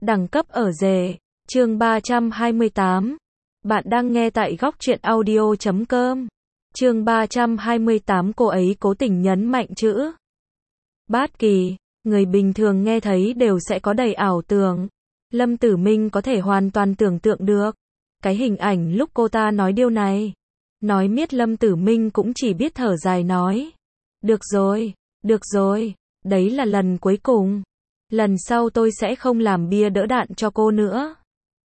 Đẳng cấp ở rể. Chương 328. Bạn đang nghe tại góc truyện audio.com. Chương 328, cô ấy cố tình nhấn mạnh chữ Bát Kỳ. Người bình thường nghe thấy đều sẽ có đầy ảo tưởng. Lâm Tử Minh có thể hoàn toàn tưởng tượng được cái hình ảnh lúc cô ta nói điều này. Nói miết Lâm Tử Minh cũng chỉ biết thở dài nói. Được rồi, đấy là lần cuối cùng. Lần sau tôi sẽ không làm bia đỡ đạn cho cô nữa.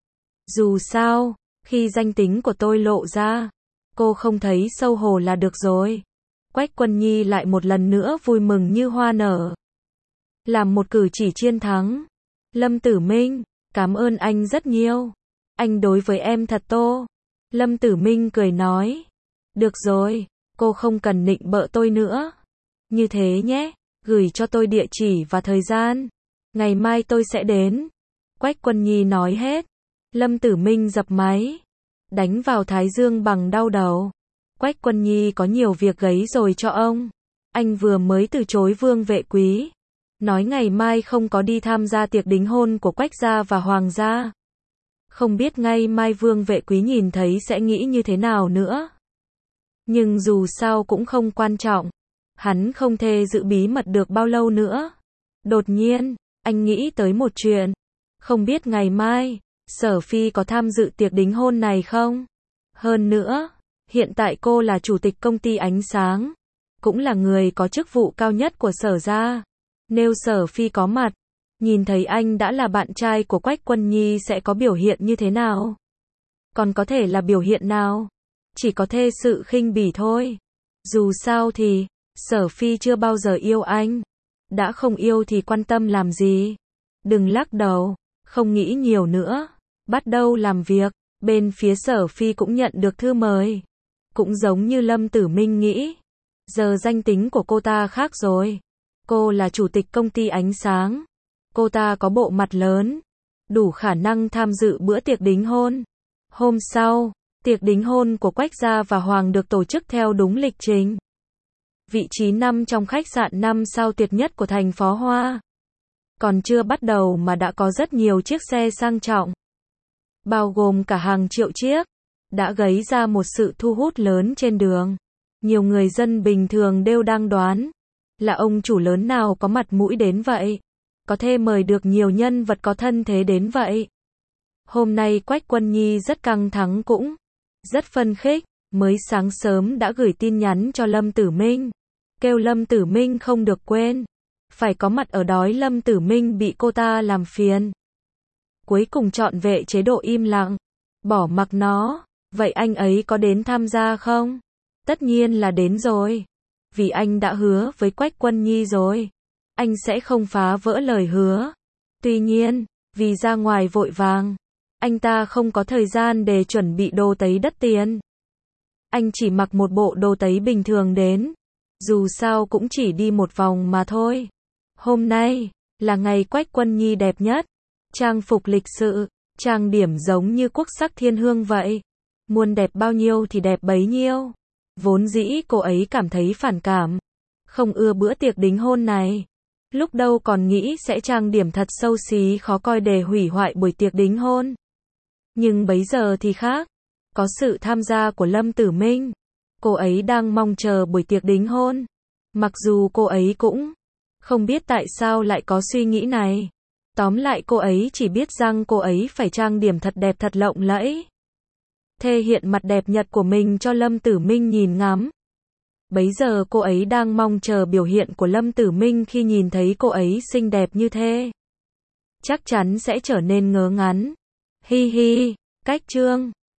Dù sao, khi danh tính của tôi lộ ra, cô không thấy xấu hổ là được rồi. Quách Quân Nhi lại một lần nữa vui mừng như hoa nở. Làm một cử chỉ chiến thắng. Lâm Tử Minh, cảm ơn anh rất nhiều. Anh đối với em thật tốt. Lâm Tử Minh cười nói. Được rồi, cô không cần nịnh bợ tôi nữa. Như thế nhé, gửi cho tôi địa chỉ và thời gian. Ngày mai tôi sẽ đến. Quách Quân Nhi nói hết. Lâm Tử Minh dập máy. Đánh vào thái dương bằng đau đầu. Quách Quân Nhi có nhiều việc gấy rồi cho ông. Anh vừa mới từ chối Vương Vệ Quý. Nói ngày mai không có đi tham gia tiệc đính hôn của Quách gia và Hoàng gia. Không biết ngày mai Vương Vệ Quý nhìn thấy sẽ nghĩ như thế nào nữa. Nhưng dù sao cũng không quan trọng. Hắn không thể giữ bí mật được bao lâu nữa. Đột nhiên, anh nghĩ tới một chuyện. Không biết ngày mai, Sở Phi có tham dự tiệc đính hôn này không? Hơn nữa, hiện tại cô là chủ tịch công ty ánh sáng. Cũng là người có chức vụ cao nhất của Sở gia. Nếu Sở Phi có mặt, nhìn thấy anh đã là bạn trai của Quách Quân Nhi sẽ có biểu hiện như thế nào? Còn có thể là biểu hiện nào? Chỉ có thể sự khinh bỉ thôi. Dù sao thì, Sở Phi chưa bao giờ yêu anh. Đã không yêu thì quan tâm làm gì? Đừng lắc đầu, không nghĩ nhiều nữa. Bắt đầu làm việc. Bên phía Sở Phi cũng nhận được thư mời. Cũng giống như Lâm Tử Minh nghĩ. Giờ danh tính của cô ta khác rồi. Cô là chủ tịch công ty ánh sáng. Cô ta có bộ mặt lớn. Đủ khả năng tham dự bữa tiệc đính hôn. Hôm sau, tiệc đính hôn của Quách gia và Hoàng được tổ chức theo đúng lịch trình. Vị trí 5 trong khách sạn 5 sao tuyệt nhất của thành Phó Hoa. Còn chưa bắt đầu mà đã có rất nhiều chiếc xe sang trọng. Bao gồm cả hàng triệu chiếc. Đã gây ra một sự thu hút lớn trên đường. Nhiều người dân bình thường đều đang đoán. Là ông chủ lớn nào có mặt mũi đến vậy? Có thể mời được nhiều nhân vật có thân thế đến vậy? Hôm nay Quách Quân Nhi rất căng thẳng cũng rất phân khích. Mới sáng sớm đã gửi tin nhắn cho Lâm Tử Minh. Kêu Lâm Tử Minh không được quên. Phải có mặt ở đó. Lâm Tử Minh bị cô ta làm phiền. Cuối cùng chọn vệ chế độ im lặng. Bỏ mặc nó. Vậy anh ấy có đến tham gia không? Tất nhiên là đến rồi. Vì anh đã hứa với Quách Quân Nhi rồi. Anh sẽ không phá vỡ lời hứa. Tuy nhiên, vì ra ngoài vội vàng, anh ta không có thời gian để chuẩn bị đồ tấy đắt tiền. Anh chỉ mặc một bộ đồ tấy bình thường đến. Dù sao cũng chỉ đi một vòng mà thôi. Hôm nay, là ngày Quách Quân Nhi đẹp nhất. Trang phục lịch sự, trang điểm giống như quốc sắc thiên hương vậy. Muốn đẹp bao nhiêu thì đẹp bấy nhiêu. Vốn dĩ cô ấy cảm thấy phản cảm. Không ưa bữa tiệc đính hôn này. Lúc đầu còn nghĩ sẽ trang điểm thật xấu xí khó coi để hủy hoại buổi tiệc đính hôn. Nhưng bấy giờ thì khác. Có sự tham gia của Lâm Tử Minh. Cô ấy đang mong chờ buổi tiệc đính hôn. Mặc dù cô ấy cũng không biết tại sao lại có suy nghĩ này. Tóm lại cô ấy chỉ biết rằng cô ấy phải trang điểm thật đẹp thật lộng lẫy. Thể hiện mặt đẹp nhất của mình cho Lâm Tử Minh nhìn ngắm. Bấy giờ cô ấy đang mong chờ biểu hiện của Lâm Tử Minh khi nhìn thấy cô ấy xinh đẹp như thế. Chắc chắn sẽ trở nên ngớ ngẩn. Hi hi, cách chương.